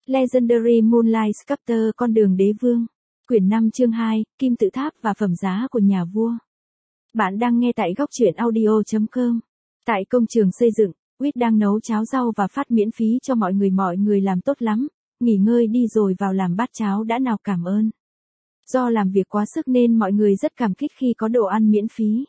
Legendary Moonlight Sculptor Con đường đế vương. Quyển 5 chương 2, Kim tự tháp và phẩm giá của nhà vua. Bạn đang nghe tại góc truyện audio.com. Tại công trường xây dựng, Wit đang nấu cháo rau và phát miễn phí cho mọi người làm tốt lắm, nghỉ ngơi đi rồi vào làm bát cháo đã nào cảm ơn. Do làm việc quá sức nên mọi người rất cảm kích khi có đồ ăn miễn phí.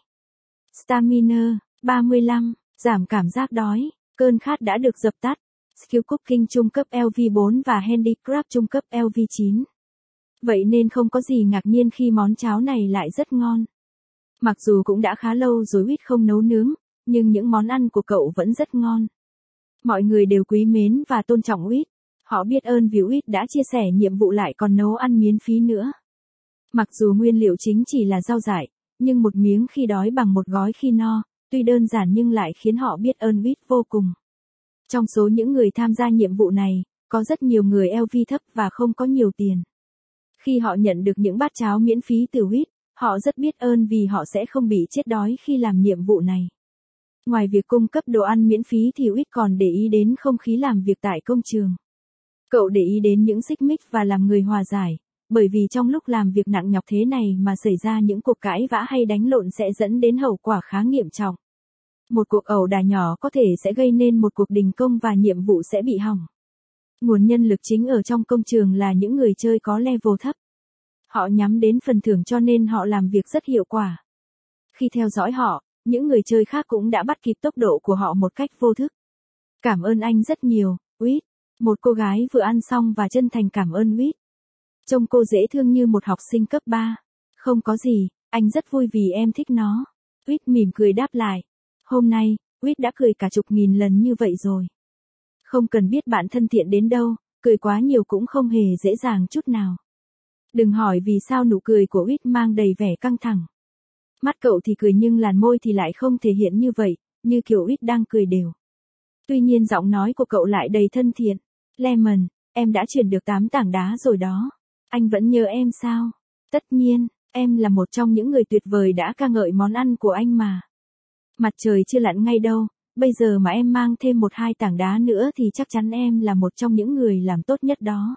Stamina 35, giảm cảm giác đói, cơn khát đã được dập tắt. Skill Cooking trung cấp LV4 và Handicraft trung cấp LV9. Vậy nên không có gì ngạc nhiên khi món cháo này lại rất ngon. Mặc dù cũng đã khá lâu rồi Wit không nấu nướng, nhưng những món ăn của cậu vẫn rất ngon. Mọi người đều quý mến và tôn trọng Wit. Họ biết ơn vì Wit đã chia sẻ nhiệm vụ lại còn nấu ăn miễn phí nữa. Mặc dù nguyên liệu chính chỉ là rau dại, nhưng một miếng khi đói bằng một gói khi no, tuy đơn giản nhưng lại khiến họ biết ơn Wit vô cùng. Trong số những người tham gia nhiệm vụ này, có rất nhiều người LV thấp và không có nhiều tiền. Khi họ nhận được những bát cháo miễn phí từ Wit, họ rất biết ơn vì họ sẽ không bị chết đói khi làm nhiệm vụ này. Ngoài việc cung cấp đồ ăn miễn phí thì Wit còn để ý đến không khí làm việc tại công trường. Cậu để ý đến những xích mích và làm người hòa giải, bởi vì trong lúc làm việc nặng nhọc thế này mà xảy ra những cuộc cãi vã hay đánh lộn sẽ dẫn đến hậu quả khá nghiêm trọng. Một cuộc ẩu đả nhỏ có thể sẽ gây nên một cuộc đình công và nhiệm vụ sẽ bị hỏng. Nguồn nhân lực chính ở trong công trường là những người chơi có level thấp. Họ nhắm đến phần thưởng cho nên họ làm việc rất hiệu quả. Khi theo dõi họ, những người chơi khác cũng đã bắt kịp tốc độ của họ một cách vô thức. Cảm ơn anh rất nhiều, Wit. Một cô gái vừa ăn xong và chân thành cảm ơn Wit. Trông cô dễ thương như một học sinh cấp 3. Không có gì, anh rất vui vì em thích nó. Wit mỉm cười đáp lại. Hôm nay, Wit đã cười cả chục nghìn lần như vậy rồi. Không cần biết bạn thân thiện đến đâu, cười quá nhiều cũng không hề dễ dàng chút nào. Đừng hỏi vì sao nụ cười của Wit mang đầy vẻ căng thẳng. Mắt cậu thì cười nhưng làn môi thì lại không thể hiện như vậy, như kiểu Wit đang cười đều. Tuy nhiên giọng nói của cậu lại đầy thân thiện. Lemon, em đã chuyển được 8 tảng đá rồi đó. Anh vẫn nhớ em sao? Tất nhiên, em là một trong những người tuyệt vời đã ca ngợi món ăn của anh mà. Mặt trời chưa lặn ngay đâu, bây giờ mà em mang thêm 1-2 tảng đá nữa thì chắc chắn em là một trong những người làm tốt nhất đó.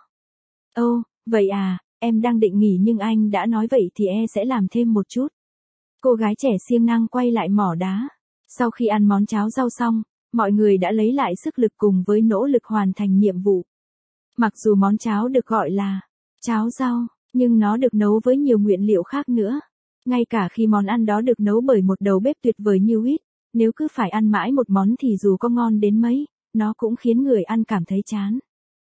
Ồ, vậy à, em đang định nghỉ nhưng anh đã nói vậy thì sẽ làm thêm một chút. Cô gái trẻ siêng năng quay lại mỏ đá. Sau khi ăn món cháo rau xong, mọi người đã lấy lại sức lực cùng với nỗ lực hoàn thành nhiệm vụ. Mặc dù món cháo được gọi là cháo rau, nhưng nó được nấu với nhiều nguyên liệu khác nữa. Ngay cả khi món ăn đó được nấu bởi một đầu bếp tuyệt vời như Wit, nếu cứ phải ăn mãi một món thì dù có ngon đến mấy, nó cũng khiến người ăn cảm thấy chán.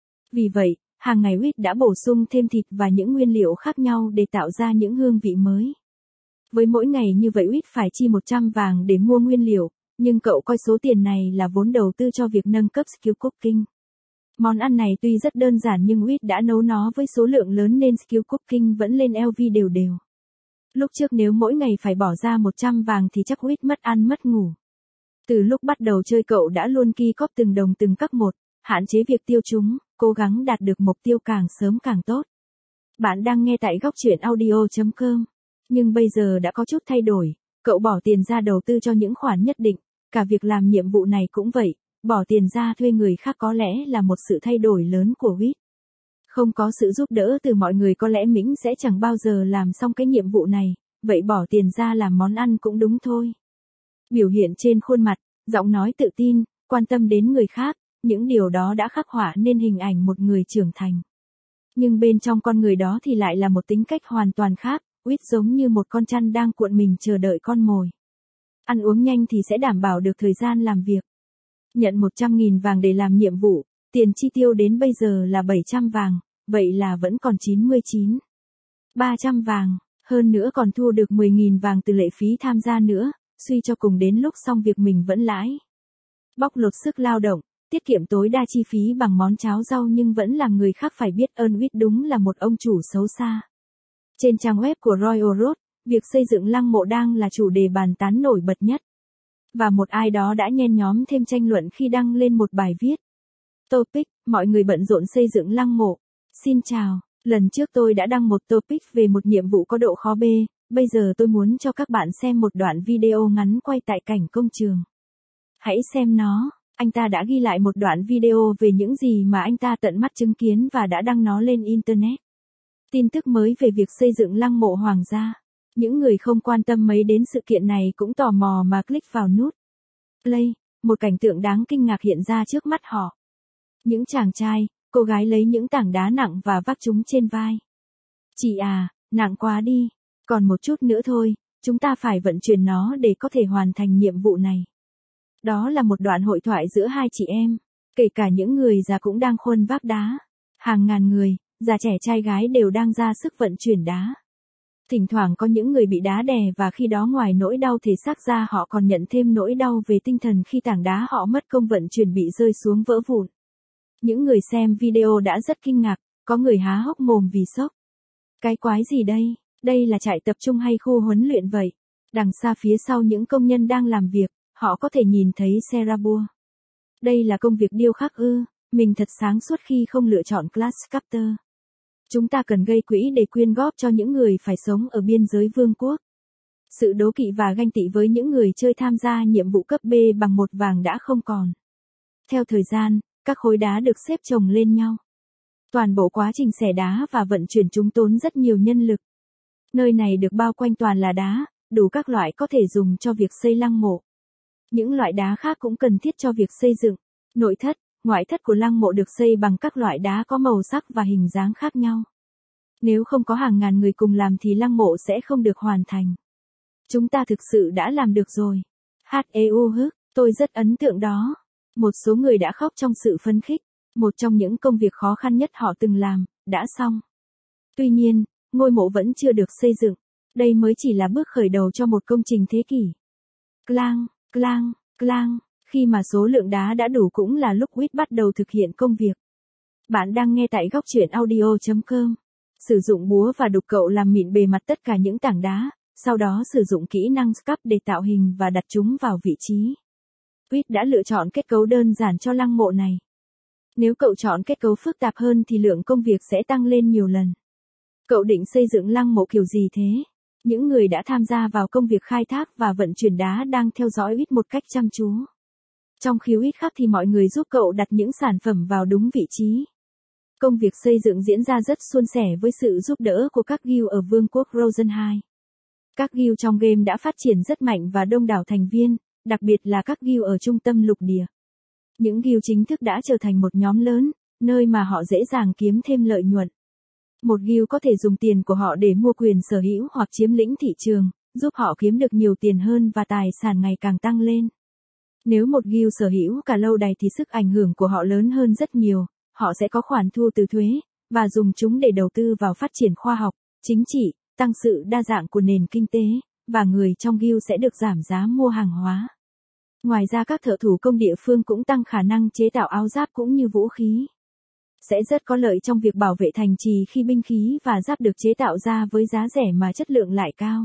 Vì vậy, hàng ngày Wit đã bổ sung thêm thịt và những nguyên liệu khác nhau để tạo ra những hương vị mới. Với mỗi ngày như vậy Wit phải chi 100 vàng để mua nguyên liệu, nhưng cậu coi số tiền này là vốn đầu tư cho việc nâng cấp skill cooking. Món ăn này tuy rất đơn giản nhưng Wit đã nấu nó với số lượng lớn nên skill cooking vẫn lên LV đều đều. Lúc trước nếu mỗi ngày phải bỏ ra 100 vàng thì chắc Wit mất ăn mất ngủ. Từ lúc bắt đầu chơi cậu đã luôn ki cóp từng đồng từng cắc một, hạn chế việc tiêu chúng, cố gắng đạt được mục tiêu càng sớm càng tốt. Bạn đang nghe tại góc truyện audio.com. Nhưng bây giờ đã có chút thay đổi, cậu bỏ tiền ra đầu tư cho những khoản nhất định, cả việc làm nhiệm vụ này cũng vậy, bỏ tiền ra thuê người khác có lẽ là một sự thay đổi lớn của Wit. Không có sự giúp đỡ từ mọi người có lẽ mình sẽ chẳng bao giờ làm xong cái nhiệm vụ này, vậy bỏ tiền ra làm món ăn cũng đúng thôi. Biểu hiện trên khuôn mặt, giọng nói tự tin, quan tâm đến người khác, những điều đó đã khắc họa nên hình ảnh một người trưởng thành. Nhưng bên trong con người đó thì lại là một tính cách hoàn toàn khác, Wit giống như một con chăn đang cuộn mình chờ đợi con mồi. Ăn uống nhanh thì sẽ đảm bảo được thời gian làm việc. Nhận 100.000 vàng để làm nhiệm vụ, tiền chi tiêu đến bây giờ là 700 vàng, vậy là vẫn còn 300 vàng, hơn nữa còn thu được 10.000 vàng từ lệ phí tham gia nữa, suy cho cùng đến lúc xong việc mình vẫn lãi. Bóc lột sức lao động, tiết kiệm tối đa chi phí bằng món cháo rau nhưng vẫn làm người khác phải biết ơn Wit đúng là một ông chủ xấu xa. Trên trang web của Royal Road, việc xây dựng lăng mộ đang là chủ đề bàn tán nổi bật nhất. Và một ai đó đã nhen nhóm thêm tranh luận khi đăng lên một bài viết. Topic, mọi người bận rộn xây dựng lăng mộ. Xin chào, lần trước tôi đã đăng một topic về một nhiệm vụ có độ khó B, bây giờ tôi muốn cho các bạn xem một đoạn video ngắn quay tại cảnh công trường. Hãy xem nó. anh ta đã ghi lại một đoạn video về những gì mà anh ta tận mắt chứng kiến và đã đăng nó lên Internet. Tin tức mới về việc xây dựng lăng mộ hoàng gia. Những người không quan tâm mấy đến sự kiện này cũng tò mò mà click vào nút play. Một cảnh tượng đáng kinh ngạc hiện ra trước mắt họ. Những chàng trai, cô gái lấy những tảng đá nặng và vác chúng trên vai. Chị à, nặng quá đi. Còn một chút nữa thôi, chúng ta phải vận chuyển nó để có thể hoàn thành nhiệm vụ này. Đó là một đoạn hội thoại giữa hai chị em. Kể cả những người già cũng đang khuân vác đá. Hàng ngàn người, già trẻ trai gái đều đang ra sức vận chuyển đá. Thỉnh thoảng có những người bị đá đè và khi đó ngoài nỗi đau thể xác ra họ còn nhận thêm nỗi đau về tinh thần khi tảng đá họ mất công vận chuyển bị rơi xuống vỡ vụn. Những người xem video đã rất kinh ngạc, có người há hốc mồm vì sốc. Cái quái gì đây? Đây là trại tập trung hay khu huấn luyện vậy? Đằng xa phía sau những công nhân đang làm việc, họ có thể nhìn thấy xe Rabua. Đây là công việc điêu khắc ư? Mình thật sáng suốt khi không lựa chọn Class Sculptor. Chúng ta cần gây quỹ để quyên góp cho những người phải sống ở biên giới vương quốc. Sự đố kỵ và ganh tị với những người chơi tham gia nhiệm vụ cấp B bằng một vàng đã không còn. Theo thời gian, các khối đá được xếp chồng lên nhau. Toàn bộ quá trình xẻ đá và vận chuyển chúng tốn rất nhiều nhân lực. Nơi này được bao quanh toàn là đá, đủ các loại có thể dùng cho việc xây lăng mộ. Những loại đá khác cũng cần thiết cho việc xây dựng. Nội thất, ngoại thất của lăng mộ được xây bằng các loại đá có màu sắc và hình dáng khác nhau. Nếu không có hàng ngàn người cùng làm thì lăng mộ sẽ không được hoàn thành. Chúng ta thực sự đã làm được rồi. Tôi rất ấn tượng đó. Một số người đã khóc trong sự phấn khích. Một trong những công việc khó khăn nhất họ từng làm, đã xong. Tuy nhiên, ngôi mộ vẫn chưa được xây dựng. Đây mới chỉ là bước khởi đầu cho một công trình thế kỷ. Clang, clang, clang. Khi mà số lượng đá đã đủ cũng là lúc Whit bắt đầu thực hiện công việc. Bạn đang nghe tại góc truyện audio.com. Sử dụng búa và đục cậu làm mịn bề mặt tất cả những tảng đá, sau đó sử dụng kỹ năng sculpt để tạo hình và đặt chúng vào vị trí. Whit đã lựa chọn kết cấu đơn giản cho lăng mộ này. Nếu cậu chọn kết cấu phức tạp hơn thì lượng công việc sẽ tăng lên nhiều lần. Cậu định xây dựng lăng mộ kiểu gì thế? Những người đã tham gia vào công việc khai thác và vận chuyển đá đang theo dõi Whit một cách chăm chú. Trong khi Whit khắc thì mọi người giúp cậu đặt những sản phẩm vào đúng vị trí. Công việc xây dựng diễn ra rất suôn sẻ với sự giúp đỡ của các guild ở Vương quốc Rosen 2. Các guild trong game đã phát triển rất mạnh và đông đảo thành viên, đặc biệt là các guild ở trung tâm lục địa. Những guild chính thức đã trở thành một nhóm lớn, nơi mà họ dễ dàng kiếm thêm lợi nhuận. Một guild có thể dùng tiền của họ để mua quyền sở hữu hoặc chiếm lĩnh thị trường, giúp họ kiếm được nhiều tiền hơn và tài sản ngày càng tăng lên. Nếu một guild sở hữu cả lâu đài thì sức ảnh hưởng của họ lớn hơn rất nhiều, họ sẽ có khoản thu từ thuế, và dùng chúng để đầu tư vào phát triển khoa học, chính trị, tăng sự đa dạng của nền kinh tế, và người trong guild sẽ được giảm giá mua hàng hóa. Ngoài ra các thợ thủ công địa phương cũng tăng khả năng chế tạo áo giáp cũng như vũ khí. Sẽ rất có lợi trong việc bảo vệ thành trì khi binh khí và giáp được chế tạo ra với giá rẻ mà chất lượng lại cao.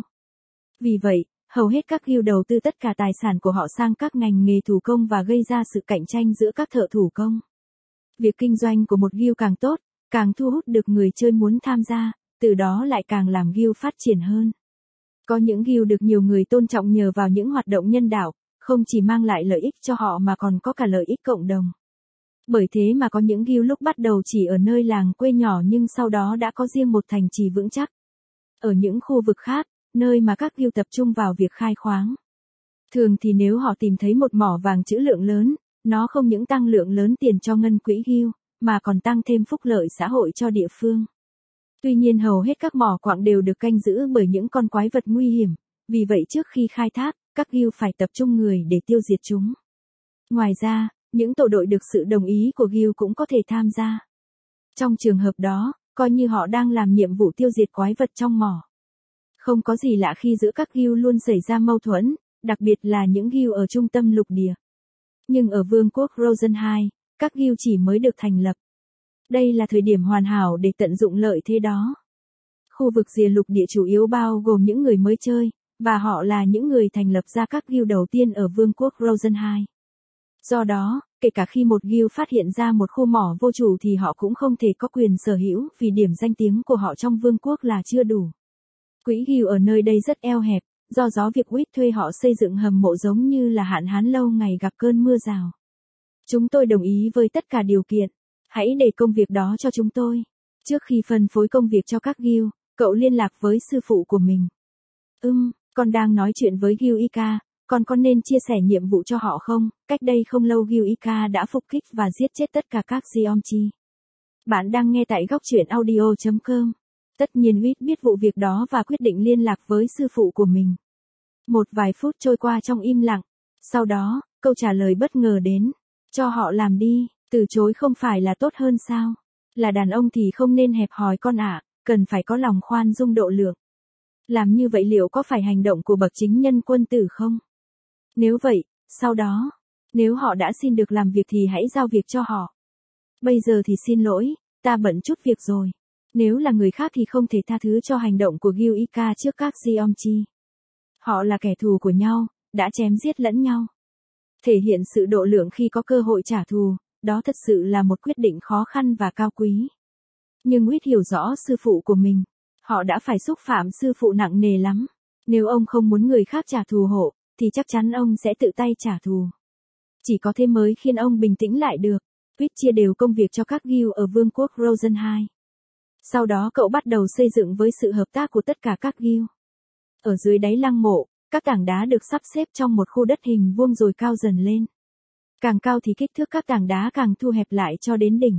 Vì vậy, hầu hết các guild đầu tư tất cả tài sản của họ sang các ngành nghề thủ công và gây ra sự cạnh tranh giữa các thợ thủ công. Việc kinh doanh của một guild càng tốt, càng thu hút được người chơi muốn tham gia, từ đó lại càng làm guild phát triển hơn. Có những guild được nhiều người tôn trọng nhờ vào những hoạt động nhân đạo, không chỉ mang lại lợi ích cho họ mà còn có cả lợi ích cộng đồng. Bởi thế mà có những guild lúc bắt đầu chỉ ở nơi làng quê nhỏ nhưng sau đó đã có riêng một thành trì vững chắc. Ở những khu vực khác, nơi mà các guild tập trung vào việc khai khoáng. Thường thì nếu họ tìm thấy một mỏ vàng trữ lượng lớn, nó không những tăng lượng lớn tiền cho ngân quỹ guild, mà còn tăng thêm phúc lợi xã hội cho địa phương. Tuy nhiên hầu hết các mỏ quặng đều được canh giữ bởi những con quái vật nguy hiểm, vì vậy trước khi khai thác, các guild phải tập trung người để tiêu diệt chúng. Ngoài ra, những tổ đội được sự đồng ý của guild cũng có thể tham gia. Trong trường hợp đó, coi như họ đang làm nhiệm vụ tiêu diệt quái vật trong mỏ. Không có gì lạ khi giữa các guild luôn xảy ra mâu thuẫn, đặc biệt là những guild ở trung tâm lục địa. Nhưng ở Vương quốc Rosen 2, các guild chỉ mới được thành lập. Đây là thời điểm hoàn hảo để tận dụng lợi thế đó. Khu vực rìa lục địa chủ yếu bao gồm những người mới chơi, và họ là những người thành lập ra các guild đầu tiên ở Vương quốc Rosen 2. Do đó, kể cả khi một guild phát hiện ra một khu mỏ vô chủ thì họ cũng không thể có quyền sở hữu vì điểm danh tiếng của họ trong vương quốc là chưa đủ. Quỹ guild ở nơi đây rất eo hẹp, do đó việc Whit thuê họ xây dựng hầm mộ giống như là hạn hán lâu ngày gặp cơn mưa rào. Chúng tôi đồng ý với tất cả điều kiện. Hãy để công việc đó cho chúng tôi. Trước khi phân phối công việc cho các guild, cậu liên lạc với sư phụ của mình. Con đang nói chuyện với Guild Ika, con có nên chia sẻ nhiệm vụ cho họ không? Cách đây không lâu Guild Ika đã phục kích và giết chết tất cả các Geomchi. Bạn đang nghe tại góc truyện audio.com. Tất nhiên Wit biết vụ việc đó và quyết định liên lạc với sư phụ của mình. Một vài phút trôi qua trong im lặng. Sau đó, câu trả lời bất ngờ đến. Cho họ làm đi, từ chối không phải là tốt hơn sao? Là đàn ông thì không nên hẹp hòi con ạ, cần phải có lòng khoan dung độ lượng. Làm như vậy liệu có phải hành động của bậc chính nhân quân tử không? Nếu vậy, sau đó, nếu họ đã xin được làm việc thì hãy giao việc cho họ. Bây giờ thì xin lỗi, ta bận chút việc rồi. Nếu là người khác thì không thể tha thứ cho hành động của Guild Ika trước các Geomchi. Họ là kẻ thù của nhau, đã chém giết lẫn nhau. Thể hiện sự độ lượng khi có cơ hội trả thù, đó thật sự là một quyết định khó khăn và cao quý. Nhưng Wit hiểu rõ sư phụ của mình. Họ đã phải xúc phạm sư phụ nặng nề lắm. Nếu ông không muốn người khác trả thù hộ, thì chắc chắn ông sẽ tự tay trả thù. Chỉ có thế mới khiến ông bình tĩnh lại được. Wit chia đều công việc cho các guild ở vương quốc Rosenheim. Sau đó cậu bắt đầu xây dựng với sự hợp tác của tất cả các guild. Ở dưới đáy lăng mộ, các tảng đá được sắp xếp trong một khu đất hình vuông rồi cao dần lên. Càng cao thì kích thước các tảng đá càng thu hẹp lại cho đến đỉnh.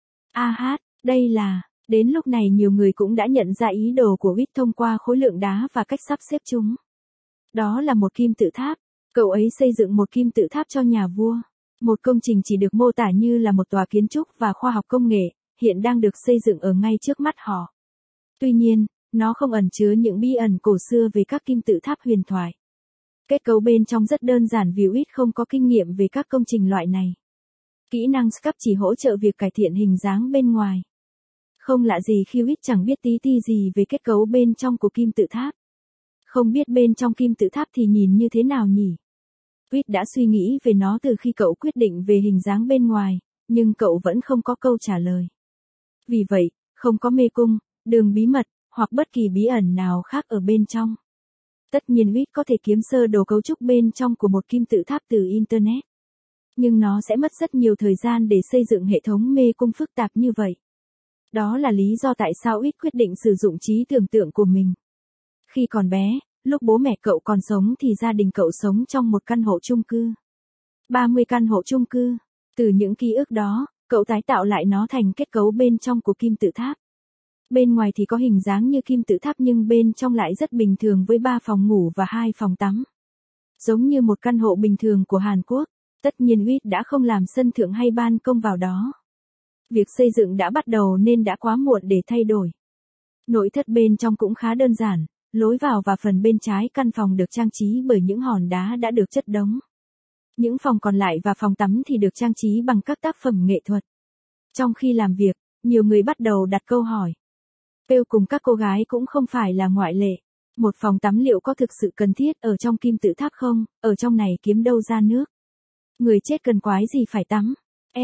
Đây là... Đến lúc này nhiều người cũng đã nhận ra ý đồ của Wit thông qua khối lượng đá và cách sắp xếp chúng. Đó là một kim tự tháp. Cậu ấy xây dựng một kim tự tháp cho nhà vua. Một công trình chỉ được mô tả như là một tòa kiến trúc và khoa học công nghệ, hiện đang được xây dựng ở ngay trước mắt họ. Tuy nhiên, nó không ẩn chứa những bí ẩn cổ xưa về các kim tự tháp huyền thoại. Kết cấu bên trong rất đơn giản vì Wit không có kinh nghiệm về các công trình loại này. Kỹ năng SCAP chỉ hỗ trợ việc cải thiện hình dáng bên ngoài. Không lạ gì khi Wit chẳng biết tí ti gì về kết cấu bên trong của kim tự tháp. Không biết bên trong kim tự tháp thì nhìn như thế nào nhỉ? Wit đã suy nghĩ về nó từ khi cậu quyết định về hình dáng bên ngoài, nhưng cậu vẫn không có câu trả lời. Vì vậy, không có mê cung, đường bí mật, hoặc bất kỳ bí ẩn nào khác ở bên trong. Tất nhiên Wit có thể kiếm sơ đồ cấu trúc bên trong của một kim tự tháp từ Internet. Nhưng nó sẽ mất rất nhiều thời gian để xây dựng hệ thống mê cung phức tạp như vậy. Đó là lý do tại sao Wit quyết định sử dụng trí tưởng tượng của mình. Khi còn bé, lúc bố mẹ cậu còn sống thì gia đình cậu sống trong một căn hộ chung cư. 30 căn hộ chung cư. Từ những ký ức đó, cậu tái tạo lại nó thành kết cấu bên trong của kim tự tháp. Bên ngoài thì có hình dáng như kim tự tháp nhưng bên trong lại rất bình thường với 3 phòng ngủ và 2 phòng tắm. Giống như một căn hộ bình thường của Hàn Quốc, tất nhiên Wit đã không làm sân thượng hay ban công vào đó. Việc xây dựng đã bắt đầu nên đã quá muộn để thay đổi. Nội thất bên trong cũng khá đơn giản, lối vào và phần bên trái căn phòng được trang trí bởi những hòn đá đã được chất đống. Những phòng còn lại và phòng tắm thì được trang trí bằng các tác phẩm nghệ thuật. Trong khi làm việc, nhiều người bắt đầu đặt câu hỏi. Pale cùng các cô gái cũng không phải là ngoại lệ. Một phòng tắm liệu có thực sự cần thiết ở trong kim tự tháp không? Ở trong này kiếm đâu ra nước? Người chết cần quái gì phải tắm?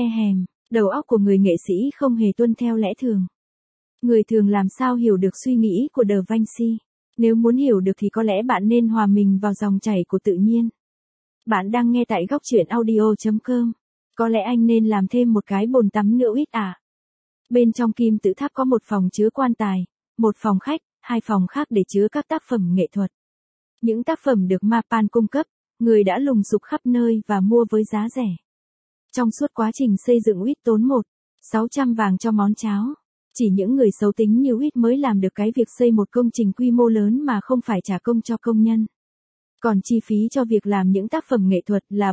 Đầu óc của người nghệ sĩ không hề tuân theo lẽ thường. Người thường làm sao hiểu được suy nghĩ của Da Vinci? Nếu muốn hiểu được thì có lẽ bạn nên hòa mình vào dòng chảy của tự nhiên. Bạn đang nghe tại góc truyện audio.com. Có lẽ anh nên làm thêm một cái bồn tắm nữa Wit à. Bên trong kim tự tháp có một phòng chứa quan tài, một phòng khách, 2 phòng khác để chứa các tác phẩm nghệ thuật. Những tác phẩm được Mapan cung cấp, người đã lùng sục khắp nơi và mua với giá rẻ. Trong suốt quá trình xây dựng Wit tốn 1.600 vàng cho món cháo. Chỉ những người xấu tính như Wit mới làm được cái việc xây một công trình quy mô lớn mà không phải trả công cho công nhân. Còn chi phí cho việc làm những tác phẩm nghệ thuật là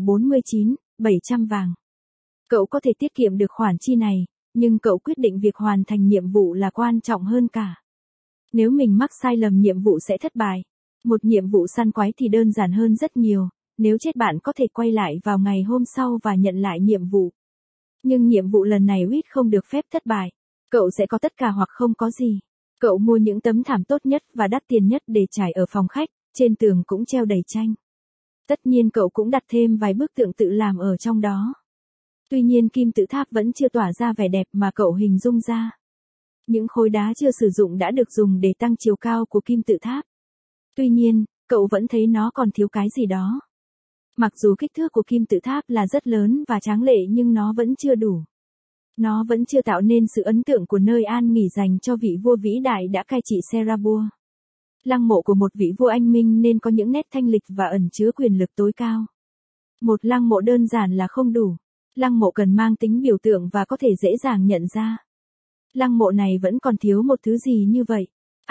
49.700 vàng. Cậu có thể tiết kiệm được khoản chi này, nhưng cậu quyết định việc hoàn thành nhiệm vụ là quan trọng hơn cả. Nếu mình mắc sai lầm nhiệm vụ sẽ thất bại. Một nhiệm vụ săn quái thì đơn giản hơn rất nhiều, nếu chết bạn có thể quay lại vào ngày hôm sau và nhận lại nhiệm vụ. Nhưng nhiệm vụ lần này Wit không được phép thất bại. Cậu sẽ có tất cả hoặc không có gì. Cậu mua những tấm thảm tốt nhất và đắt tiền nhất để trải ở phòng khách, trên tường cũng treo đầy tranh. Tất nhiên cậu cũng đặt thêm vài bức tượng tự làm ở trong đó. Tuy nhiên kim tự tháp vẫn chưa tỏa ra vẻ đẹp mà cậu hình dung ra. Những khối đá chưa sử dụng đã được dùng để tăng chiều cao của kim tự tháp. Tuy nhiên, cậu vẫn thấy nó còn thiếu cái gì đó. Mặc dù kích thước của kim tự tháp là rất lớn và tráng lệ nhưng nó vẫn chưa đủ. Nó vẫn chưa tạo nên sự ấn tượng của nơi an nghỉ dành cho vị vua vĩ đại đã cai trị Serabua. Lăng mộ của một vị vua anh minh nên có những nét thanh lịch và ẩn chứa quyền lực tối cao. Một lăng mộ đơn giản là không đủ. Lăng mộ cần mang tính biểu tượng và có thể dễ dàng nhận ra. Lăng mộ này vẫn còn thiếu một thứ gì như vậy?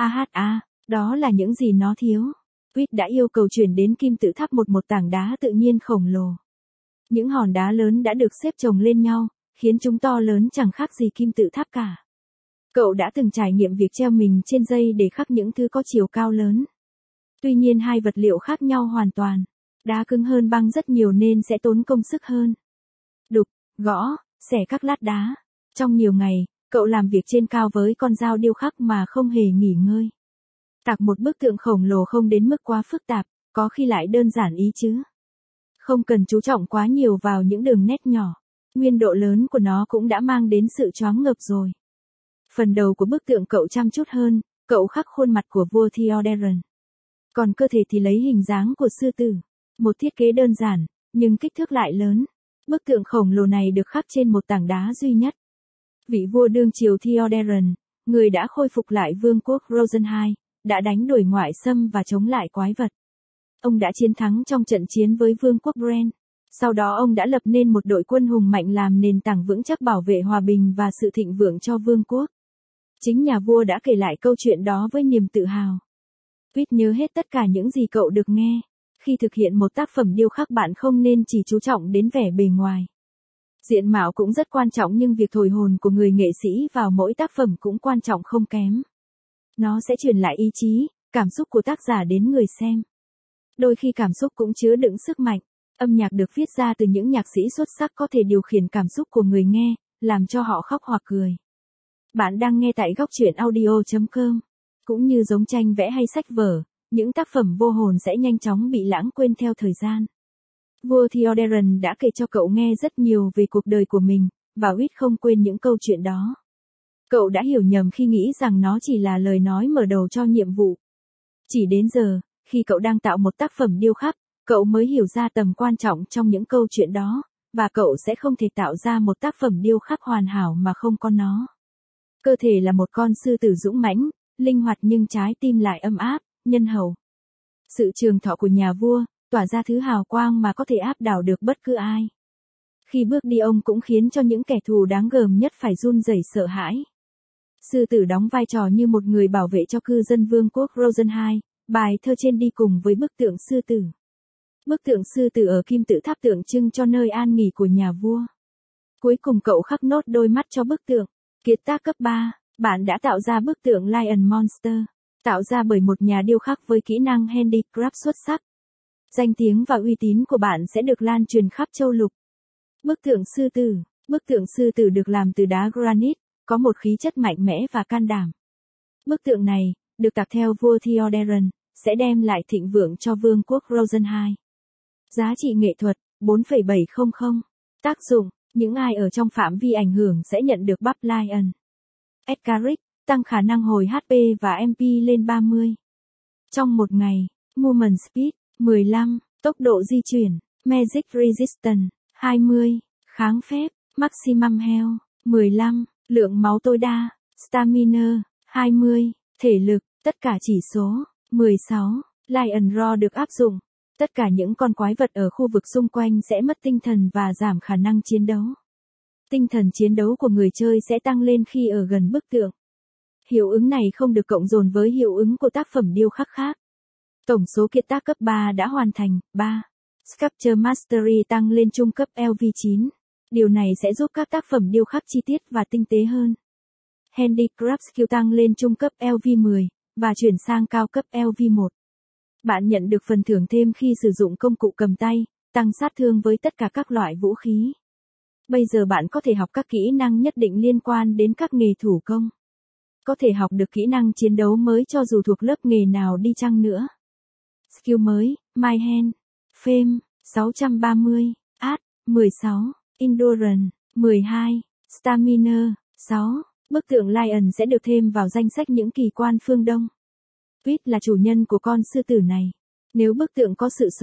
Đó là những gì nó thiếu. Whit đã yêu cầu chuyển đến kim tự tháp một tảng đá tự nhiên khổng lồ. Những hòn đá lớn đã được xếp chồng lên nhau, khiến chúng to lớn chẳng khác gì kim tự tháp cả. Cậu đã từng trải nghiệm việc treo mình trên dây để khắc những thứ có chiều cao lớn. Tuy nhiên hai vật liệu khác nhau hoàn toàn. Đá cứng hơn băng rất nhiều nên sẽ tốn công sức hơn. Đục, gõ, xẻ các lát đá. Trong nhiều ngày, cậu làm việc trên cao với con dao điêu khắc mà không hề nghỉ ngơi. Tạc một bức tượng khổng lồ không đến mức quá phức tạp, có khi lại đơn giản ý chứ. Không cần chú trọng quá nhiều vào những đường nét nhỏ. Nguyên độ lớn của nó cũng đã mang đến sự choáng ngợp rồi. Phần đầu của bức tượng cậu chăm chút hơn, cậu khắc khuôn mặt của vua Theoderon. Còn cơ thể thì lấy hình dáng của sư tử. Một thiết kế đơn giản, nhưng kích thước lại lớn. Bức tượng khổng lồ này được khắc trên một tảng đá duy nhất. Vị vua đương triều Theoderon, người đã khôi phục lại vương quốc Rosenheim, đã đánh đuổi ngoại xâm và chống lại quái vật. Ông đã chiến thắng trong trận chiến với vương quốc Bren. Sau đó ông đã lập nên một đội quân hùng mạnh làm nền tảng vững chắc bảo vệ hòa bình và sự thịnh vượng cho vương quốc. Chính nhà vua đã kể lại câu chuyện đó với niềm tự hào. Whit nhớ hết tất cả những gì cậu được nghe. Khi thực hiện một tác phẩm điêu khắc bạn không nên chỉ chú trọng đến vẻ bề ngoài. Diện mạo cũng rất quan trọng nhưng việc thổi hồn của người nghệ sĩ vào mỗi tác phẩm cũng quan trọng không kém. Nó sẽ truyền lại ý chí, cảm xúc của tác giả đến người xem. Đôi khi cảm xúc cũng chứa đựng sức mạnh. Âm nhạc được viết ra từ những nhạc sĩ xuất sắc có thể điều khiển cảm xúc của người nghe, làm cho họ khóc hoặc cười. Bạn đang nghe tại góc truyện audio.com. Cũng như giống tranh vẽ hay sách vở, những tác phẩm vô hồn sẽ nhanh chóng bị lãng quên theo thời gian. Vua Theoderon đã kể cho cậu nghe rất nhiều về cuộc đời của mình, và Whit không quên những câu chuyện đó. Cậu đã hiểu nhầm khi nghĩ rằng nó chỉ là lời nói mở đầu cho nhiệm vụ. Chỉ đến giờ, khi cậu đang tạo một tác phẩm điêu khắc, cậu mới hiểu ra tầm quan trọng trong những câu chuyện đó, và cậu sẽ không thể tạo ra một tác phẩm điêu khắc hoàn hảo mà không có nó. Cơ thể là một con sư tử dũng mãnh, linh hoạt nhưng trái tim lại ấm áp, nhân hậu. Sự trường thọ của nhà vua, tỏa ra thứ hào quang mà có thể áp đảo được bất cứ ai. Khi bước đi ông cũng khiến cho những kẻ thù đáng gờm nhất phải run rẩy sợ hãi. Sư tử đóng vai trò như một người bảo vệ cho cư dân vương quốc Rosenheim, bài thơ trên đi cùng với bức tượng sư tử. Bức tượng sư tử ở kim tự tháp tượng trưng cho nơi an nghỉ của nhà vua. Cuối cùng cậu khắc nốt đôi mắt cho bức tượng. Kiệt tác cấp 3, bạn đã tạo ra bức tượng Lion Monster, tạo ra bởi một nhà điêu khắc với kỹ năng handicraft xuất sắc. Danh tiếng và uy tín của bạn sẽ được lan truyền khắp châu lục. Bức tượng sư tử được làm từ đá granite, có một khí chất mạnh mẽ và can đảm. Bức tượng này, được tạc theo vua Theoderon, sẽ đem lại thịnh vượng cho vương quốc Rosenheim. Giá trị nghệ thuật, 4,700. Tác dụng, những ai ở trong phạm vi ảnh hưởng sẽ nhận được bắp Lion. Edgaric, tăng khả năng hồi HP và MP lên 30. Trong một ngày, Movement Speed, 15, tốc độ di chuyển, Magic Resistance, 20, kháng phép, Maximum Health, 15, lượng máu tối đa, Stamina, 20, thể lực, tất cả chỉ số, 16, Lion Roar được áp dụng. Tất cả những con quái vật ở khu vực xung quanh sẽ mất tinh thần và giảm khả năng chiến đấu. Tinh thần chiến đấu của người chơi sẽ tăng lên khi ở gần bức tượng. Hiệu ứng này không được cộng dồn với hiệu ứng của tác phẩm điêu khắc khác. Tổng số kiệt tác cấp 3 đã hoàn thành, 3. Sculpture Mastery tăng lên trung cấp LV9. Điều này sẽ giúp các tác phẩm điêu khắc chi tiết và tinh tế hơn. Handicraft Skill tăng lên trung cấp LV10, và chuyển sang cao cấp LV1. Bạn nhận được phần thưởng thêm khi sử dụng công cụ cầm tay, tăng sát thương với tất cả các loại vũ khí. Bây giờ bạn có thể học các kỹ năng nhất định liên quan đến các nghề thủ công. Có thể học được kỹ năng chiến đấu mới cho dù thuộc lớp nghề nào đi chăng nữa. Skill mới, My Hand, Fame, 630, Art, 16, Endurance, 12, Stamina, 6. Bức tượng Lion sẽ được thêm vào danh sách những kỳ quan phương Đông. Whit là chủ nhân của con sư tử này. Nếu bức tượng có sự sống,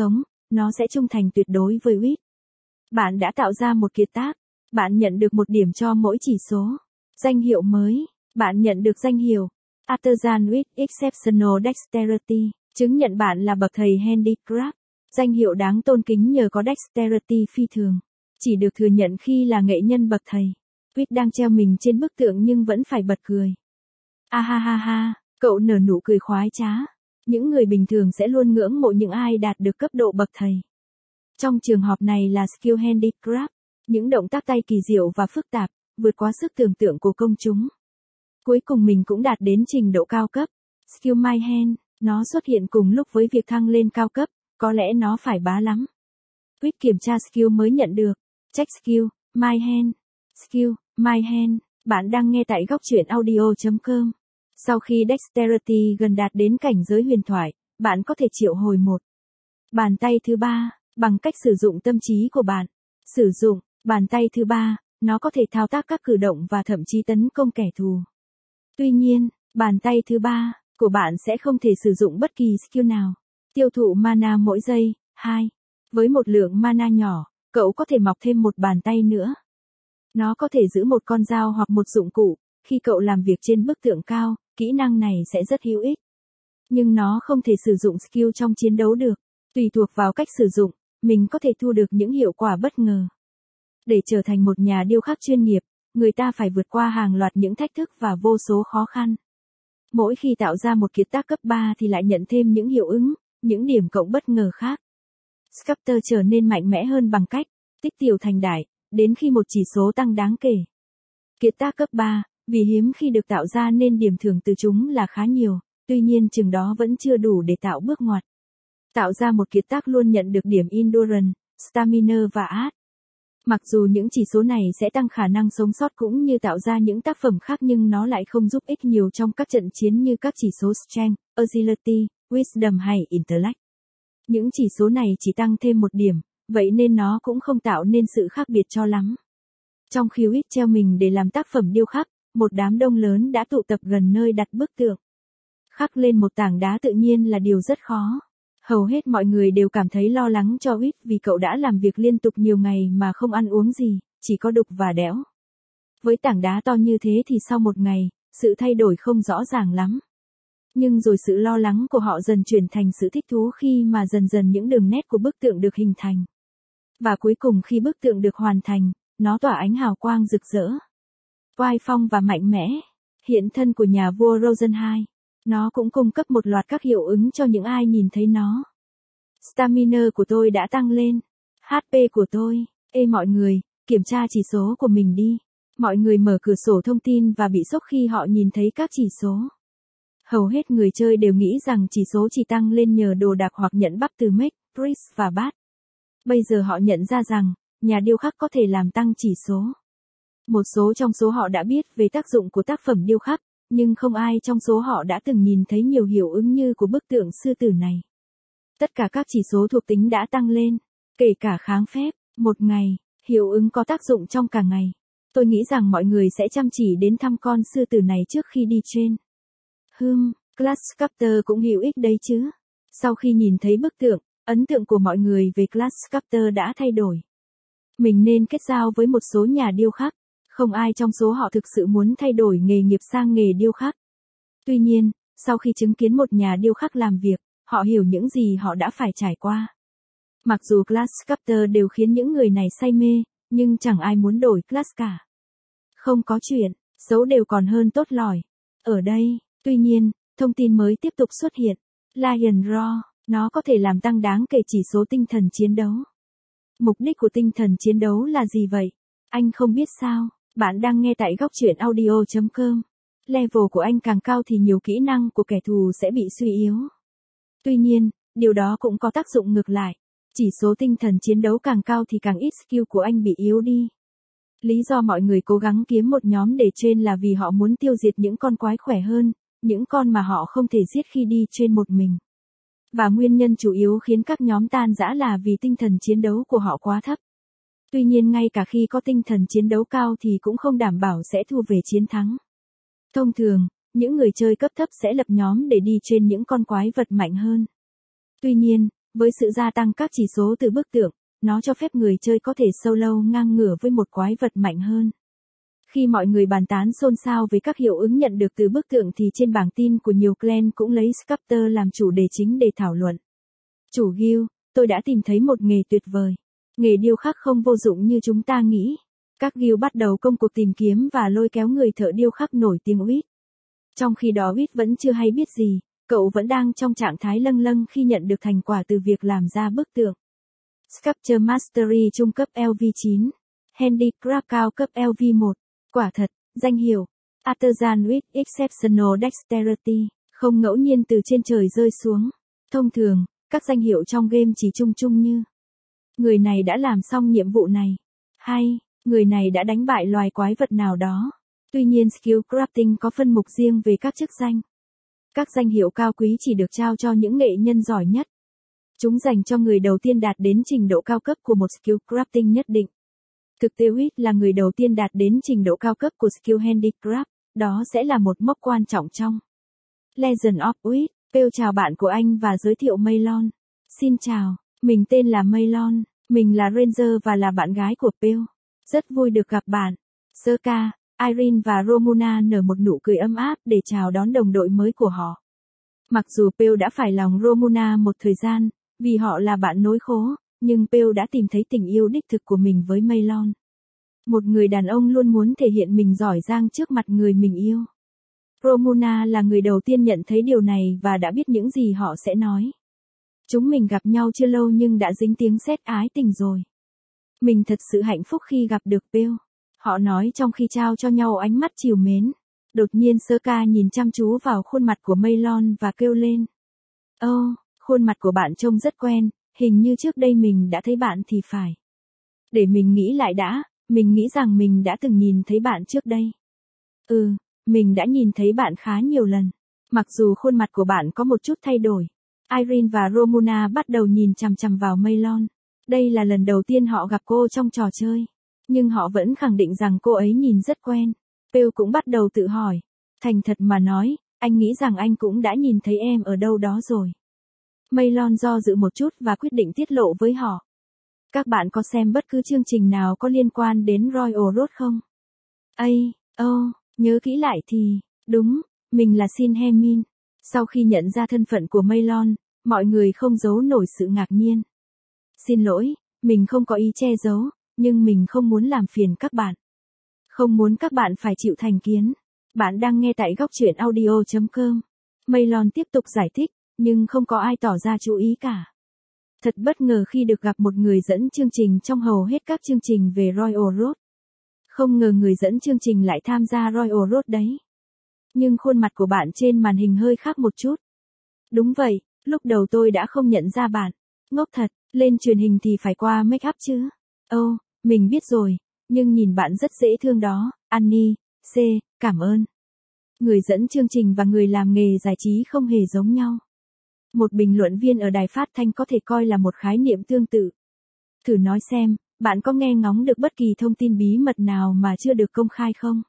nó sẽ trung thành tuyệt đối với Wit. Bạn đã tạo ra một kiệt tác. Bạn nhận được một điểm cho mỗi chỉ số. Danh hiệu mới. Bạn nhận được danh hiệu Artisan with Exceptional Dexterity, chứng nhận bạn là bậc thầy handicraft. Danh hiệu đáng tôn kính nhờ có dexterity phi thường. Chỉ được thừa nhận khi là nghệ nhân bậc thầy. Wit đang treo mình trên bức tượng nhưng vẫn phải bật cười. A ha ha ha, cậu nở nụ cười khoái trá. Những người bình thường sẽ luôn ngưỡng mộ những ai đạt được cấp độ bậc thầy. Trong trường hợp này là skill handicraft, những động tác tay kỳ diệu và phức tạp, vượt quá sức tưởng tượng của công chúng. Cuối cùng mình cũng đạt đến trình độ cao cấp. Skill My Hand, nó xuất hiện cùng lúc với việc thăng lên cao cấp, có lẽ nó phải bá lắm. Wit kiểm tra skill mới nhận được. Check skill, My Hand. Skill, My Hand, bạn đang nghe tại góc truyện audio.com. Sau khi Dexterity gần đạt đến cảnh giới huyền thoại, bạn có thể triệu hồi một bàn tay thứ ba, bằng cách sử dụng tâm trí của bạn. Sử dụng bàn tay thứ ba, nó có thể thao tác các cử động và thậm chí tấn công kẻ thù. Tuy nhiên, bàn tay thứ ba của bạn sẽ không thể sử dụng bất kỳ skill nào. Tiêu thụ mana mỗi giây, 2. Với một lượng mana nhỏ, cậu có thể mọc thêm một bàn tay nữa. Nó có thể giữ một con dao hoặc một dụng cụ. Khi cậu làm việc trên bức tượng cao, kỹ năng này sẽ rất hữu ích. Nhưng nó không thể sử dụng skill trong chiến đấu được. Tùy thuộc vào cách sử dụng, mình có thể thu được những hiệu quả bất ngờ. Để trở thành một nhà điêu khắc chuyên nghiệp, người ta phải vượt qua hàng loạt những thách thức và vô số khó khăn. Mỗi khi tạo ra một kiệt tác cấp 3 thì lại nhận thêm những hiệu ứng, những điểm cộng bất ngờ khác. Sculptor trở nên mạnh mẽ hơn bằng cách tích tiểu thành đại, đến khi một chỉ số tăng đáng kể. Kiệt tác cấp 3, vì hiếm khi được tạo ra nên điểm thưởng từ chúng là khá nhiều, tuy nhiên chừng đó vẫn chưa đủ để tạo bước ngoặt. Tạo ra một kiệt tác luôn nhận được điểm Endurance, Stamina và Art. Mặc dù những chỉ số này sẽ tăng khả năng sống sót cũng như tạo ra những tác phẩm khác nhưng nó lại không giúp ích nhiều trong các trận chiến như các chỉ số Strength, Agility, Wisdom hay Intellect. Những chỉ số này chỉ tăng thêm một điểm, vậy nên nó cũng không tạo nên sự khác biệt cho lắm. Trong khi Wit treo mình để làm tác phẩm điêu khắc, một đám đông lớn đã tụ tập gần nơi đặt bức tượng. Khắc lên một tảng đá tự nhiên là điều rất khó. Hầu hết mọi người đều cảm thấy lo lắng cho Wit vì cậu đã làm việc liên tục nhiều ngày mà không ăn uống gì, chỉ có đục và đẽo. Với tảng đá to như thế thì sau một ngày, sự thay đổi không rõ ràng lắm. Nhưng rồi sự lo lắng của họ dần chuyển thành sự thích thú khi mà dần dần những đường nét của bức tượng được hình thành. Và cuối cùng khi bức tượng được hoàn thành, nó tỏa ánh hào quang rực rỡ, oai phong và mạnh mẽ. Hiện thân của nhà vua Rosen II. Nó cũng cung cấp một loạt các hiệu ứng cho những ai nhìn thấy nó. Stamina của tôi đã tăng lên. HP của tôi. Ê mọi người, kiểm tra chỉ số của mình đi. Mọi người mở cửa sổ thông tin và bị sốc khi họ nhìn thấy các chỉ số. Hầu hết người chơi đều nghĩ rằng chỉ số chỉ tăng lên nhờ đồ đạc hoặc nhận bắp từ Mech, Priest và Bát. Bây giờ họ nhận ra rằng, nhà điêu khắc có thể làm tăng chỉ số. Một số trong số họ đã biết về tác dụng của tác phẩm điêu khắc, nhưng không ai trong số họ đã từng nhìn thấy nhiều hiệu ứng như của bức tượng sư tử này. Tất cả các chỉ số thuộc tính đã tăng lên, kể cả kháng phép. Một ngày, hiệu ứng có tác dụng trong cả ngày. Tôi nghĩ rằng mọi người sẽ chăm chỉ đến thăm con sư tử này trước khi đi trên. Class Sculptor cũng hữu ích đấy chứ. Sau khi nhìn thấy bức tượng, ấn tượng của mọi người về Class Sculptor đã thay đổi. Mình nên kết giao với một số nhà điêu khắc. Không ai trong số họ thực sự muốn thay đổi nghề nghiệp sang nghề điêu khắc. Tuy nhiên, sau khi chứng kiến một nhà điêu khắc làm việc, họ hiểu những gì họ đã phải trải qua. Mặc dù Class Sculptor đều khiến những người này say mê, nhưng chẳng ai muốn đổi class cả. Không có chuyện, xấu đều còn hơn tốt lỏi. Ở đây, tuy nhiên, thông tin mới tiếp tục xuất hiện. Lion Raw, nó có thể làm tăng đáng kể chỉ số tinh thần chiến đấu. Mục đích của tinh thần chiến đấu là gì vậy? Anh không biết sao? Bạn đang nghe tại góc truyện audio.com. Level của anh càng cao thì nhiều kỹ năng của kẻ thù sẽ bị suy yếu. Tuy nhiên, điều đó cũng có tác dụng ngược lại. Chỉ số tinh thần chiến đấu càng cao thì càng ít skill của anh bị yếu đi. Lý do mọi người cố gắng kiếm một nhóm để trên là vì họ muốn tiêu diệt những con quái khỏe hơn, những con mà họ không thể giết khi đi trên một mình. Và nguyên nhân chủ yếu khiến các nhóm tan rã là vì tinh thần chiến đấu của họ quá thấp. Tuy nhiên ngay cả khi có tinh thần chiến đấu cao thì cũng không đảm bảo sẽ thu về chiến thắng. Thông thường, những người chơi cấp thấp sẽ lập nhóm để đi trên những con quái vật mạnh hơn. Tuy nhiên, Với sự gia tăng các chỉ số từ bức tượng, nó cho phép người chơi có thể solo ngang ngửa với một quái vật mạnh hơn. Khi mọi người bàn tán xôn xao về các hiệu ứng nhận được từ bức tượng thì trên bảng tin của nhiều clan cũng lấy Sculptor làm chủ đề chính để thảo luận. Chủ guild, tôi đã tìm thấy một nghề tuyệt vời. Nghề điêu khắc không vô dụng như chúng ta nghĩ. Các guild bắt đầu công cuộc tìm kiếm và lôi kéo người thợ điêu khắc nổi tiếng Wit. Trong khi đó Wit vẫn chưa hay biết gì, cậu vẫn đang trong trạng thái lâng lâng khi nhận được thành quả từ việc làm ra bức tượng. Sculpture Mastery trung cấp LV9, Handicraft cao cấp LV1. Quả thật, danh hiệu Artisan with Exceptional Dexterity, không ngẫu nhiên từ trên trời rơi xuống. Thông thường, các danh hiệu trong game chỉ chung chung như người này đã làm xong nhiệm vụ này, hay người này đã đánh bại loài quái vật nào đó. Tuy nhiên Skill Crafting có phân mục riêng về các chức danh. Các danh hiệu cao quý chỉ được trao cho những nghệ nhân giỏi nhất. Chúng dành cho người đầu tiên đạt đến trình độ cao cấp của một Skill Crafting nhất định. Thực tế Wit là người đầu tiên đạt đến trình độ cao cấp của Skill Handicraft, đó sẽ là một mốc quan trọng trong Legend of Wit. Pale chào bạn của anh và giới thiệu Maylon. Xin chào, mình tên là Maylon, mình là Ranger và là bạn gái của Pale. Rất vui được gặp bạn. Serka, Irene và Romuna nở một nụ cười ấm áp để chào đón đồng đội mới của họ. Mặc dù Pale đã phải lòng Romuna một thời gian, vì họ là bạn nối khố, nhưng Pale đã tìm thấy tình yêu đích thực của mình với Maylon. Một người đàn ông luôn muốn thể hiện mình giỏi giang trước mặt người mình yêu. Romuna là người đầu tiên nhận thấy điều này và đã biết những gì họ sẽ nói. Chúng mình gặp nhau chưa lâu nhưng đã dính tiếng sét ái tình rồi. Mình thật sự hạnh phúc khi gặp được Pale. Họ nói trong khi trao cho nhau ánh mắt trìu mến. Đột nhiên Serka nhìn chăm chú vào khuôn mặt của Maylon và kêu lên. Khuôn mặt của bạn trông rất quen, hình như trước đây mình đã thấy bạn thì phải. Để mình nghĩ lại đã, mình nghĩ rằng mình đã từng nhìn thấy bạn trước đây. Mình đã nhìn thấy bạn khá nhiều lần. Mặc dù khuôn mặt của bạn có một chút thay đổi. Irene và Romuna bắt đầu nhìn chằm chằm vào Maylon. Đây là lần đầu tiên họ gặp cô trong trò chơi. Nhưng họ vẫn khẳng định rằng cô ấy nhìn rất quen. Pale cũng bắt đầu tự hỏi. Thành thật mà nói, anh nghĩ rằng anh cũng đã nhìn thấy em ở đâu đó rồi. Maylon do dự một chút và quyết định tiết lộ với họ. Các bạn có xem bất cứ chương trình nào có liên quan đến Royal Road không? Nhớ kỹ lại thì, đúng, mình là Sin Hemin. Sau khi nhận ra thân phận của Maylon, mọi người không giấu nổi sự ngạc nhiên. Xin lỗi, mình không có ý che giấu, nhưng mình không muốn làm phiền các bạn. Không muốn các bạn phải chịu thành kiến. Bạn đang nghe tại góc truyện audio.com. Maylon tiếp tục giải thích, nhưng không có ai tỏ ra chú ý cả. Thật bất ngờ khi được gặp một người dẫn chương trình trong hầu hết các chương trình về Royal Road. Không ngờ người dẫn chương trình lại tham gia Royal Road đấy. Nhưng khuôn mặt của bạn trên màn hình hơi khác một chút. Đúng vậy, lúc đầu tôi đã không nhận ra bạn. Ngốc thật, lên truyền hình thì phải qua make up chứ. Mình biết rồi, nhưng nhìn bạn rất dễ thương đó, Annie, cảm ơn. Người dẫn chương trình và người làm nghề giải trí không hề giống nhau. Một bình luận viên ở đài phát thanh có thể coi là một khái niệm tương tự. Thử nói xem, bạn có nghe ngóng được bất kỳ thông tin bí mật nào mà chưa được công khai không?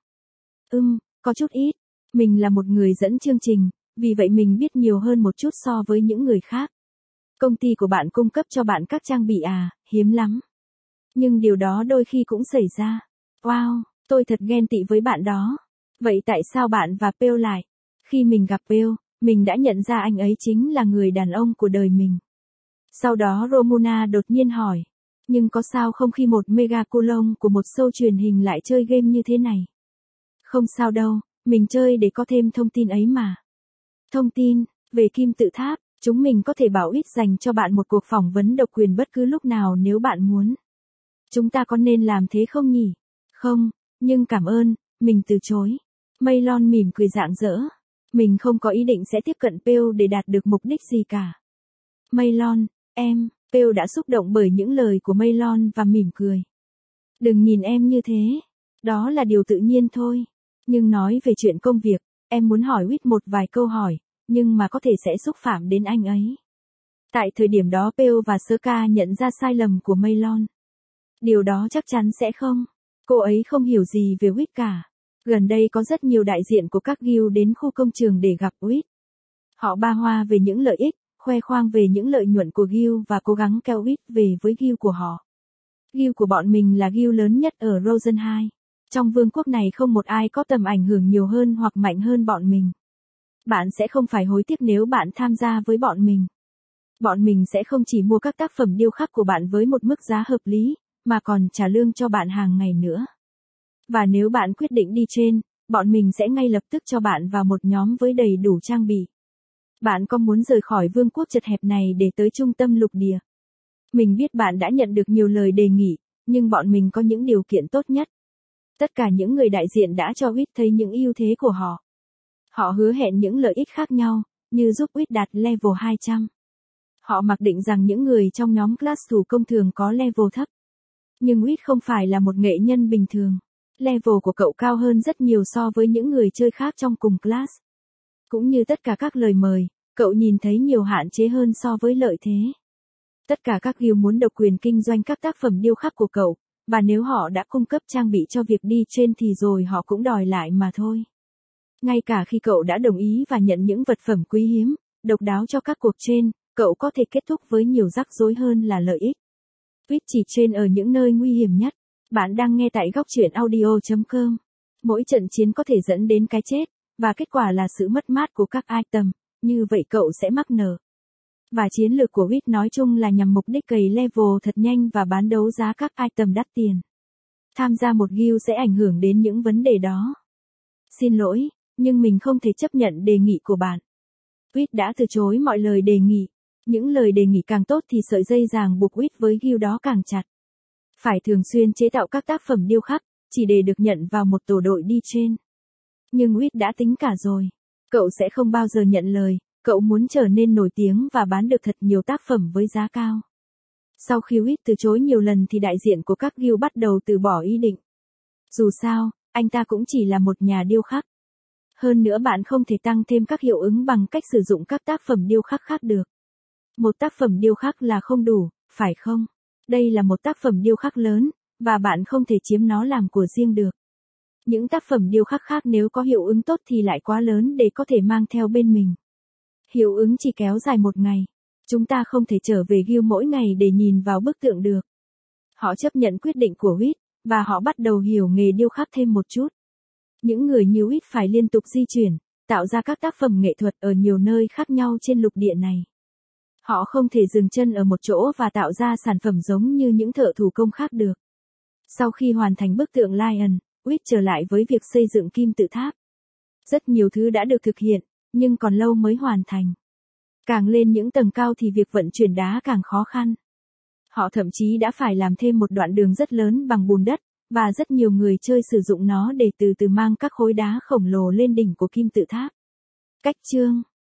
Có chút ít. Mình là một người dẫn chương trình, vì vậy mình biết nhiều hơn một chút so với những người khác. Công ty của bạn cung cấp cho bạn các trang bị hiếm lắm. Nhưng điều đó đôi khi cũng xảy ra. Wow, tôi thật ghen tị với bạn đó. Vậy tại sao bạn và Pale lại? Khi mình gặp Pale, mình đã nhận ra anh ấy chính là người đàn ông của đời mình. Sau đó Romuna đột nhiên hỏi. Nhưng có sao không khi một mega coulon của một show truyền hình lại chơi game như thế này? Không sao đâu, mình chơi để có thêm thông tin ấy mà. Thông tin về kim tự tháp, chúng mình có thể bảo ít dành cho bạn một cuộc phỏng vấn độc quyền bất cứ lúc nào nếu bạn muốn. Chúng ta có nên làm thế không nhỉ? Không, nhưng cảm ơn, mình từ chối. Maylon mỉm cười rạng rỡ. Mình không có ý định sẽ tiếp cận Pale để đạt được mục đích gì cả. Maylon, Pale đã xúc động bởi những lời của Maylon và mỉm cười. Đừng nhìn em như thế. Đó là điều tự nhiên thôi. Nhưng nói về chuyện công việc, em muốn hỏi Wit một vài câu hỏi, nhưng mà có thể sẽ xúc phạm đến anh ấy. Tại thời điểm đó Pale và Serka nhận ra sai lầm của Maylon. Điều đó chắc chắn sẽ không. Cô ấy không hiểu gì về Wit cả. Gần đây có rất nhiều đại diện của các guild đến khu công trường để gặp Wit. Họ ba hoa về những lợi ích, khoe khoang về những lợi nhuận của Guild và cố gắng kéo Wit về với Guild của họ. Guild của bọn mình là Guild lớn nhất ở Rosenheim. Trong vương quốc này không một ai có tầm ảnh hưởng nhiều hơn hoặc mạnh hơn bọn mình. Bạn sẽ không phải hối tiếc nếu bạn tham gia với bọn mình. Bọn mình sẽ không chỉ mua các tác phẩm điêu khắc của bạn với một mức giá hợp lý, mà còn trả lương cho bạn hàng ngày nữa. Và nếu bạn quyết định đi trên, bọn mình sẽ ngay lập tức cho bạn vào một nhóm với đầy đủ trang bị. Bạn có muốn rời khỏi vương quốc chật hẹp này để tới trung tâm lục địa? Mình biết bạn đã nhận được nhiều lời đề nghị, nhưng bọn mình có những điều kiện tốt nhất. Tất cả những người đại diện đã cho Wit thấy những ưu thế của họ. Họ hứa hẹn những lợi ích khác nhau, như giúp Wit đạt level 200. Họ mặc định rằng những người trong nhóm class thủ công thường có level thấp. Nhưng Wit không phải là một nghệ nhân bình thường. Level của cậu cao hơn rất nhiều so với những người chơi khác trong cùng class. Cũng như tất cả các lời mời, cậu nhìn thấy nhiều hạn chế hơn so với lợi thế. Tất cả các guild muốn độc quyền kinh doanh các tác phẩm điêu khắc của cậu, và nếu họ đã cung cấp trang bị cho việc đi trên thì rồi họ cũng đòi lại mà thôi. Ngay cả khi cậu đã đồng ý và nhận những vật phẩm quý hiếm, độc đáo cho các cuộc trên, cậu có thể kết thúc với nhiều rắc rối hơn là lợi ích. Wit chỉ trên ở những nơi nguy hiểm nhất. Bạn đang nghe tại góc truyện audio.com. Mỗi trận chiến có thể dẫn đến cái chết, và kết quả là sự mất mát của các item, như vậy cậu sẽ mắc nợ. Và chiến lược của Wit nói chung là nhằm mục đích cày level thật nhanh và bán đấu giá các item đắt tiền. Tham gia một guild sẽ ảnh hưởng đến những vấn đề đó. Xin lỗi, nhưng mình không thể chấp nhận đề nghị của bạn. Wit đã từ chối mọi lời đề nghị. Những lời đề nghị càng tốt thì sợi dây ràng buộc Wit với guild đó càng chặt. Phải thường xuyên chế tạo các tác phẩm điêu khắc, chỉ để được nhận vào một tổ đội đi trên. Nhưng Wit đã tính cả rồi. Cậu sẽ không bao giờ nhận lời, cậu muốn trở nên nổi tiếng và bán được thật nhiều tác phẩm với giá cao. Sau khi Wit từ chối nhiều lần thì đại diện của các guild bắt đầu từ bỏ ý định. Dù sao, anh ta cũng chỉ là một nhà điêu khắc. Hơn nữa bạn không thể tăng thêm các hiệu ứng bằng cách sử dụng các tác phẩm điêu khắc khác được. Một tác phẩm điêu khắc là không đủ, phải không? Đây là một tác phẩm điêu khắc lớn, và bạn không thể chiếm nó làm của riêng được. Những tác phẩm điêu khắc khác nếu có hiệu ứng tốt thì lại quá lớn để có thể mang theo bên mình. Hiệu ứng chỉ kéo dài một ngày. Chúng ta không thể trở về guild mỗi ngày để nhìn vào bức tượng được. Họ chấp nhận quyết định của Wit, và họ bắt đầu hiểu nghề điêu khắc thêm một chút. Những người như Wit phải liên tục di chuyển, tạo ra các tác phẩm nghệ thuật ở nhiều nơi khác nhau trên lục địa này. Họ không thể dừng chân ở một chỗ và tạo ra sản phẩm giống như những thợ thủ công khác được. Sau khi hoàn thành bức tượng Lion, Wit trở lại với việc xây dựng kim tự tháp. Rất nhiều thứ đã được thực hiện, nhưng còn lâu mới hoàn thành. Càng lên những tầng cao thì việc vận chuyển đá càng khó khăn. Họ thậm chí đã phải làm thêm một đoạn đường rất lớn bằng bùn đất, và rất nhiều người chơi sử dụng nó để từ từ mang các khối đá khổng lồ lên đỉnh của kim tự tháp. Cách chương